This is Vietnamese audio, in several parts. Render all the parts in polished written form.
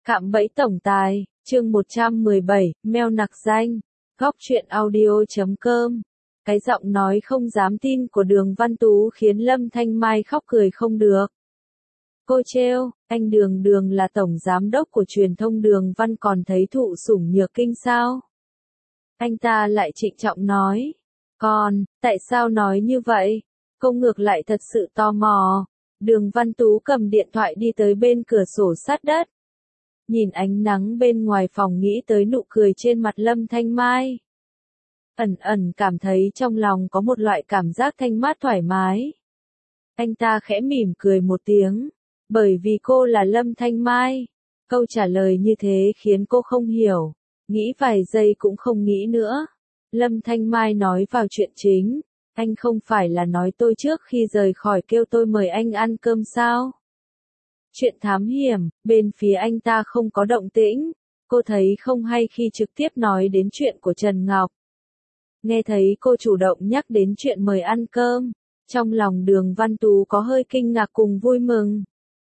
Cạm bẫy tổng tài, chương 117, mail nặc danh, góc truyện audio.com. Cái giọng nói không dám tin của Đường Văn Tú khiến Lâm Thanh Mai khóc cười không được. Cô trêu, anh Đường Đường là tổng giám đốc của truyền thông Đường Văn còn thấy thụ sủng nhược kinh sao? Anh ta lại trịnh trọng nói. Còn, tại sao nói như vậy? Cô ngược lại thật sự tò mò. Đường Văn Tú cầm điện thoại đi tới bên cửa sổ sát đất. Nhìn ánh nắng bên ngoài phòng nghĩ tới nụ cười trên mặt Lâm Thanh Mai. Ẩn ẩn cảm thấy trong lòng có một loại cảm giác thanh mát thoải mái. Anh ta khẽ mỉm cười một tiếng. Bởi vì cô là Lâm Thanh Mai. Câu trả lời như thế khiến cô không hiểu. Nghĩ vài giây cũng không nghĩ nữa. Lâm Thanh Mai nói vào chuyện chính. Anh không phải là nói tôi trước khi rời khỏi kêu tôi mời anh ăn cơm sao? Chuyện thám hiểm, bên phía anh ta không có động tĩnh. Cô thấy không hay khi trực tiếp nói đến chuyện của Trần Ngọc. Nghe thấy cô chủ động nhắc đến chuyện mời ăn cơm. Trong lòng Đường Văn Tú có hơi kinh ngạc cùng vui mừng.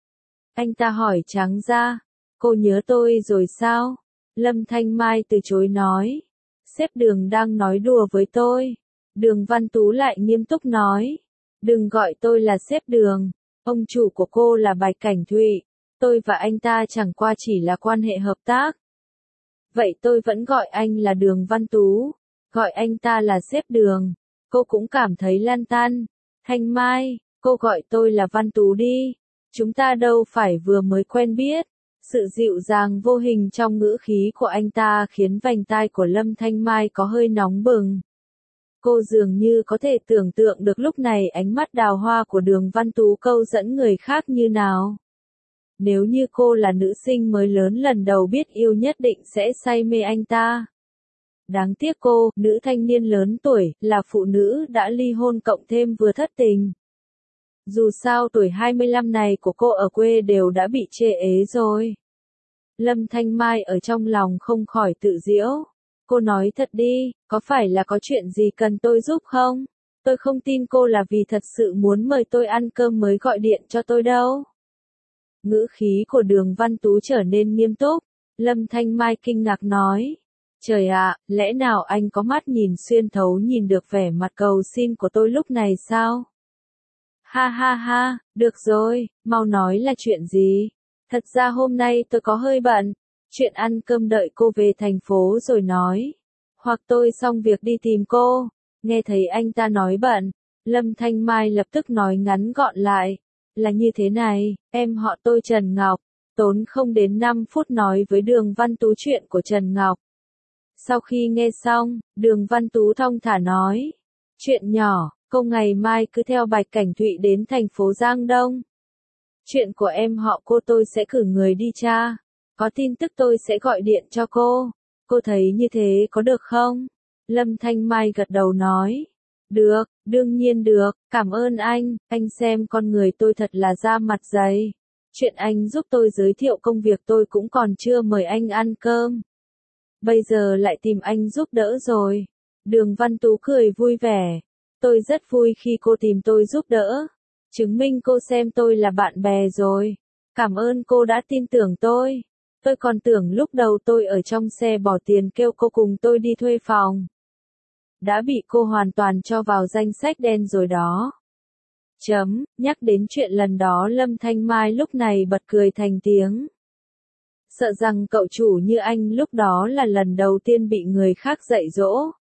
Anh ta hỏi trắng ra. Cô nhớ tôi rồi sao? Lâm Thanh Mai từ chối nói. Sếp Đường đang nói đùa với tôi. Đường Văn Tú lại nghiêm túc nói. Đừng gọi tôi là sếp Đường. Ông chủ của cô là Bạch Cảnh Thụy. Tôi và anh ta chẳng qua chỉ là quan hệ hợp tác. Vậy tôi vẫn gọi anh là Đường Văn Tú. Gọi anh ta là sếp Đường. Cô cũng cảm thấy lăn tăn. Thanh Mai, cô gọi tôi là Văn Tú đi. Chúng ta đâu phải vừa mới quen biết. Sự dịu dàng vô hình trong ngữ khí của anh ta khiến vành tai của Lâm Thanh Mai có hơi nóng bừng. Cô dường như có thể tưởng tượng được lúc này ánh mắt đào hoa của Đường Văn Tú câu dẫn người khác như nào. Nếu như cô là nữ sinh mới lớn lần đầu biết yêu nhất định sẽ say mê anh ta. Đáng tiếc cô, nữ thanh niên lớn tuổi, là phụ nữ đã ly hôn cộng thêm vừa thất tình. Dù sao tuổi 25 này của cô ở quê đều đã bị chê ế rồi. Lâm Thanh Mai ở trong lòng không khỏi tự giễu. Cô nói thật đi, có phải là có chuyện gì cần tôi giúp không? Tôi không tin cô là vì thật sự muốn mời tôi ăn cơm mới gọi điện cho tôi đâu. Ngữ khí của Đường Văn Tú trở nên nghiêm túc. Lâm Thanh Mai kinh ngạc nói. Trời ạ, lẽ nào anh có mắt nhìn xuyên thấu nhìn được vẻ mặt cầu xin của tôi lúc này sao? Ha ha ha, được rồi, mau nói là chuyện gì? Thật ra hôm nay tôi có hơi bận. Chuyện ăn cơm đợi cô về thành phố rồi nói. Hoặc tôi xong việc đi tìm cô. Nghe thấy anh ta nói bận. Lâm Thanh Mai lập tức nói ngắn gọn lại. Là như thế này, em họ tôi Trần Ngọc. Tốn không đến 5 phút nói với Đường Văn Tú chuyện của Trần Ngọc. Sau khi nghe xong, Đường Văn Tú thong thả nói. Chuyện nhỏ, cô ngày mai cứ theo Bạch Cảnh Thụy đến thành phố Giang Đông. Chuyện của em họ cô tôi sẽ cử người đi tra. Có tin tức tôi sẽ gọi điện cho cô. Cô thấy như thế có được không? Lâm Thanh Mai gật đầu nói. Được, đương nhiên được, cảm ơn anh xem con người tôi thật là da mặt dày. Chuyện anh giúp tôi giới thiệu công việc tôi cũng còn chưa mời anh ăn cơm. Bây giờ lại tìm anh giúp đỡ rồi. Đường Văn Tú cười vui vẻ. Tôi rất vui khi cô tìm tôi giúp đỡ. Chứng minh cô xem tôi là bạn bè rồi. Cảm ơn cô đã tin tưởng tôi. Tôi còn tưởng lúc đầu tôi ở trong xe bỏ tiền kêu cô cùng tôi đi thuê phòng. Đã bị cô hoàn toàn cho vào danh sách đen rồi đó. Nhắc đến chuyện lần đó Lâm Thanh Mai lúc này bật cười thành tiếng. Sợ rằng cậu chủ như anh lúc đó là lần đầu tiên bị người khác dạy dỗ.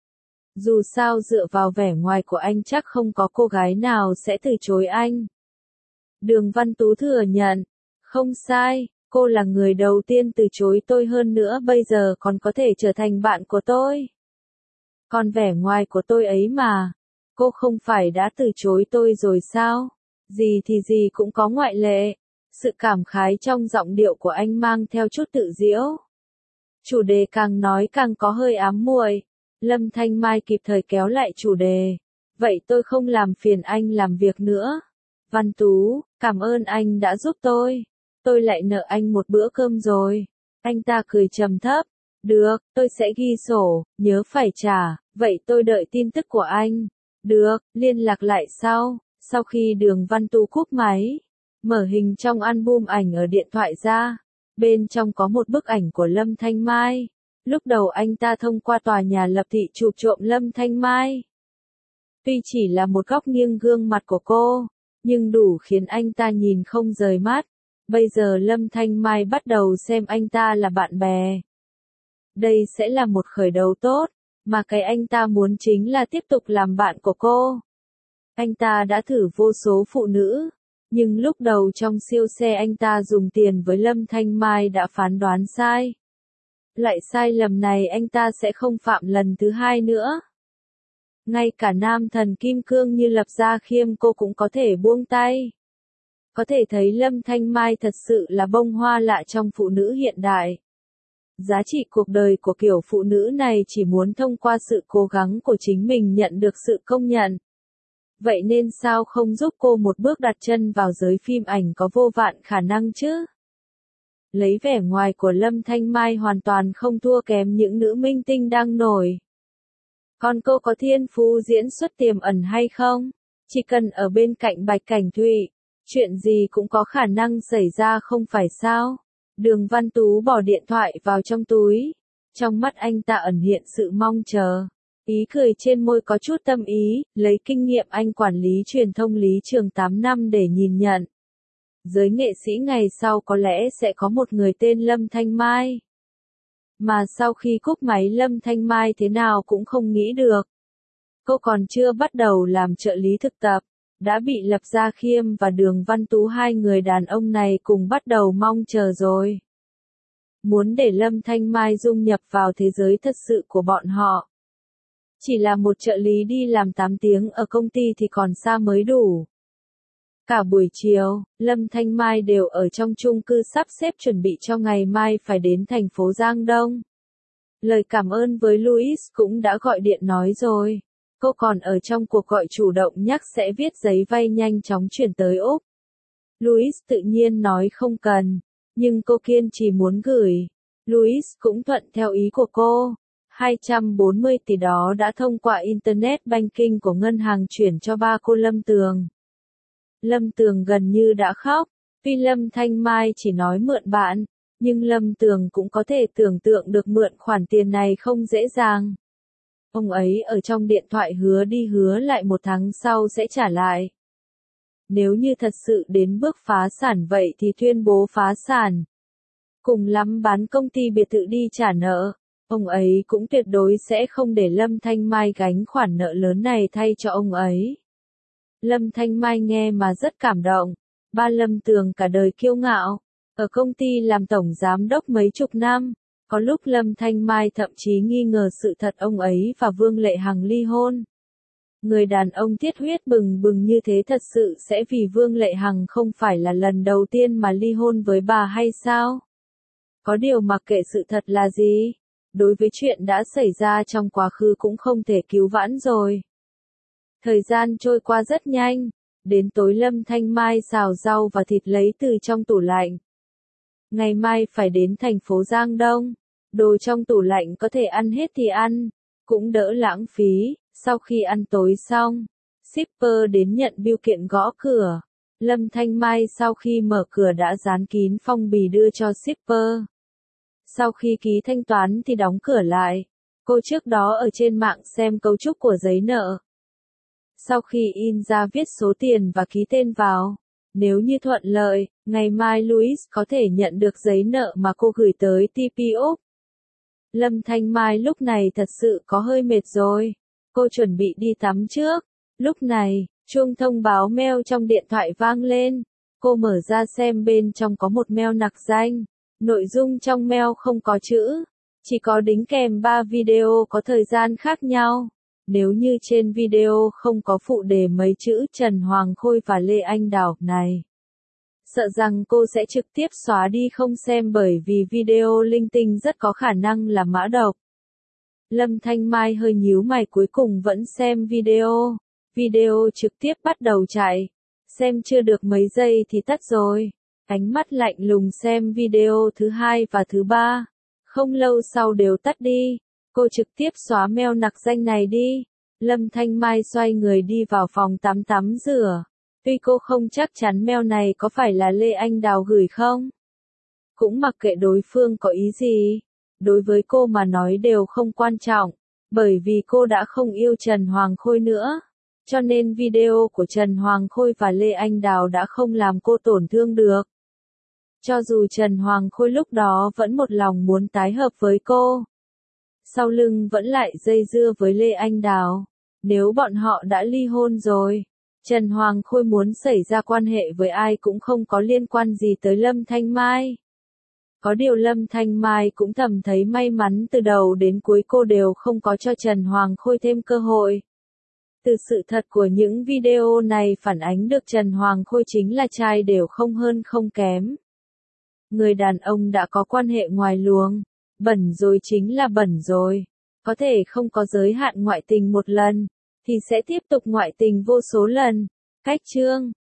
Dù sao dựa vào vẻ ngoài của anh chắc không có cô gái nào sẽ từ chối anh. Đường Văn Tú thừa nhận. Không sai, cô là người đầu tiên từ chối tôi hơn nữa bây giờ còn có thể trở thành bạn của tôi. Còn vẻ ngoài của tôi ấy mà. Cô không phải đã từ chối tôi rồi sao? Gì thì gì cũng có ngoại lệ. Sự cảm khái trong giọng điệu của anh mang theo chút tự giễu. Chủ đề càng nói càng có hơi ám muội. Lâm Thanh Mai kịp thời kéo lại chủ đề. Vậy tôi không làm phiền anh làm việc nữa. Văn Tú, cảm ơn anh đã giúp tôi. Tôi lại nợ anh một bữa cơm rồi. Anh ta cười trầm thấp. Được, tôi sẽ ghi sổ, nhớ phải trả. Vậy tôi đợi tin tức của anh. Được, liên lạc lại sau. Sau khi Đường Văn Tú cúp máy. Mở hình trong album ảnh ở điện thoại ra. Bên trong có một bức ảnh của Lâm Thanh Mai. Lúc đầu anh ta thông qua tòa nhà lập thị chụp trộm Lâm Thanh Mai. Tuy chỉ là một góc nghiêng gương mặt của cô, nhưng đủ khiến anh ta nhìn không rời mắt. Bây giờ Lâm Thanh Mai bắt đầu xem anh ta là bạn bè. Đây sẽ là một khởi đầu tốt, mà cái anh ta muốn chính là tiếp tục làm bạn của cô. Anh ta đã thử vô số phụ nữ, nhưng lúc đầu trong siêu xe anh ta dùng tiền với Lâm Thanh Mai đã phán đoán sai. Loại sai lầm này anh ta sẽ không phạm lần thứ hai nữa. Ngay cả nam thần kim cương như Lập Gia Khiêm cô cũng có thể buông tay. Có thể thấy Lâm Thanh Mai thật sự là bông hoa lạ trong phụ nữ hiện đại. Giá trị cuộc đời của kiểu phụ nữ này chỉ muốn thông qua sự cố gắng của chính mình nhận được sự công nhận. Vậy nên sao không giúp cô một bước đặt chân vào giới phim ảnh có vô vạn khả năng chứ? Lấy vẻ ngoài của Lâm Thanh Mai hoàn toàn không thua kém những nữ minh tinh đang nổi. Còn cô có thiên phú diễn xuất tiềm ẩn hay không? Chỉ cần ở bên cạnh Bạch Cảnh Thụy, chuyện gì cũng có khả năng xảy ra không phải sao? Đường Văn Tú bỏ điện thoại vào trong túi. Trong mắt anh ta ẩn hiện sự mong chờ. Ý cười trên môi có chút tâm ý, lấy kinh nghiệm anh quản lý truyền thông Lý Trường 8 năm để nhìn nhận. Giới nghệ sĩ ngày sau có lẽ sẽ có một người tên Lâm Thanh Mai. Mà sau khi cúp máy Lâm Thanh Mai thế nào cũng không nghĩ được. Cô còn chưa bắt đầu làm trợ lý thực tập, đã bị Lập Gia Khiêm và Đường Văn Tú hai người đàn ông này cùng bắt đầu mong chờ rồi. Muốn để Lâm Thanh Mai dung nhập vào thế giới thật sự của bọn họ. Chỉ là một trợ lý đi làm 8 tiếng ở công ty thì còn xa mới đủ. Cả buổi chiều, Lâm Thanh Mai đều ở trong chung cư sắp xếp chuẩn bị cho ngày mai phải đến thành phố Giang Đông. Lời cảm ơn với Louis cũng đã gọi điện nói rồi. Cô còn ở trong cuộc gọi chủ động nhắc sẽ viết giấy vay nhanh chóng chuyển tới Úc. Louis tự nhiên nói không cần, nhưng cô kiên trì muốn gửi. Louis cũng thuận theo ý của cô. 240 tỷ đó đã thông qua Internet Banking của ngân hàng chuyển cho ba cô Lâm Tường. Lâm Tường gần như đã khóc, tuy Lâm Thanh Mai chỉ nói mượn bạn, nhưng Lâm Tường cũng có thể tưởng tượng được mượn khoản tiền này không dễ dàng. Ông ấy ở trong điện thoại hứa đi hứa lại 1 tháng sau sẽ trả lại. Nếu như thật sự đến bước phá sản vậy thì tuyên bố phá sản. Cùng lắm bán công ty biệt thự đi trả nợ. Ông ấy cũng tuyệt đối sẽ không để Lâm Thanh Mai gánh khoản nợ lớn này thay cho ông ấy. Lâm Thanh Mai nghe mà rất cảm động. Ba Lâm Tường cả đời kiêu ngạo, ở công ty làm tổng giám đốc mấy chục năm. Có lúc Lâm Thanh Mai thậm chí nghi ngờ sự thật ông ấy và Vương Lệ Hằng ly hôn. Người đàn ông thiết huyết bừng bừng như thế thật sự sẽ vì Vương Lệ Hằng không phải là lần đầu tiên mà ly hôn với bà hay sao? Có điều mặc kệ sự thật là gì, đối với chuyện đã xảy ra trong quá khứ cũng không thể cứu vãn rồi. Thời gian trôi qua rất nhanh, đến tối Lâm Thanh Mai xào rau và thịt lấy từ trong tủ lạnh. Ngày mai phải đến thành phố Giang Đông, đồ trong tủ lạnh có thể ăn hết thì ăn, cũng đỡ lãng phí. Sau khi ăn tối xong, shipper đến nhận bưu kiện gõ cửa. Lâm Thanh Mai sau khi mở cửa đã dán kín phong bì đưa cho shipper. Sau khi ký thanh toán thì đóng cửa lại. Cô trước đó ở trên mạng xem cấu trúc của giấy nợ. Sau khi in ra viết số tiền và ký tên vào. Nếu như thuận lợi, ngày mai Louis có thể nhận được giấy nợ mà cô gửi tới TP Úc. Lâm Thanh Mai lúc này thật sự có hơi mệt rồi. Cô chuẩn bị đi tắm trước. Lúc này, chuông thông báo mail trong điện thoại vang lên. Cô mở ra xem bên trong có một mail nặc danh. Nội dung trong mail không có chữ, chỉ có đính kèm 3 video có thời gian khác nhau. Nếu như trên video không có phụ đề mấy chữ Trần Hoàng Khôi và Lê Anh Đào này, sợ rằng cô sẽ trực tiếp xóa đi không xem bởi vì video linh tinh rất có khả năng là mã độc. Lâm Thanh Mai hơi nhíu mày cuối cùng vẫn xem video. Video trực tiếp bắt đầu chạy. Xem chưa được mấy giây thì tắt rồi. Ánh mắt lạnh lùng xem video thứ 2 và thứ 3. Không lâu sau đều tắt đi. Cô trực tiếp xóa mail nặc danh này đi. Lâm Thanh Mai xoay người đi vào phòng tắm rửa. Tuy cô không chắc chắn mail này có phải là Lê Anh Đào gửi không. Cũng mặc kệ đối phương có ý gì. Đối với cô mà nói đều không quan trọng. Bởi vì cô đã không yêu Trần Hoàng Khôi nữa. Cho nên video của Trần Hoàng Khôi và Lê Anh Đào đã không làm cô tổn thương được. Cho dù Trần Hoàng Khôi lúc đó vẫn một lòng muốn tái hợp với cô. Sau lưng vẫn lại dây dưa với Lê Anh Đào. Nếu bọn họ đã ly hôn rồi, Trần Hoàng Khôi muốn xảy ra quan hệ với ai cũng không có liên quan gì tới Lâm Thanh Mai. Có điều Lâm Thanh Mai cũng thầm thấy may mắn từ đầu đến cuối cô đều không có cho Trần Hoàng Khôi thêm cơ hội. Từ sự thật của những video này phản ánh được Trần Hoàng Khôi chính là trai đều không hơn không kém. Người đàn ông đã có quan hệ ngoài luồng, bẩn rồi chính là bẩn rồi. Có thể không có giới hạn ngoại tình một lần, thì sẽ tiếp tục ngoại tình vô số lần. Cách chương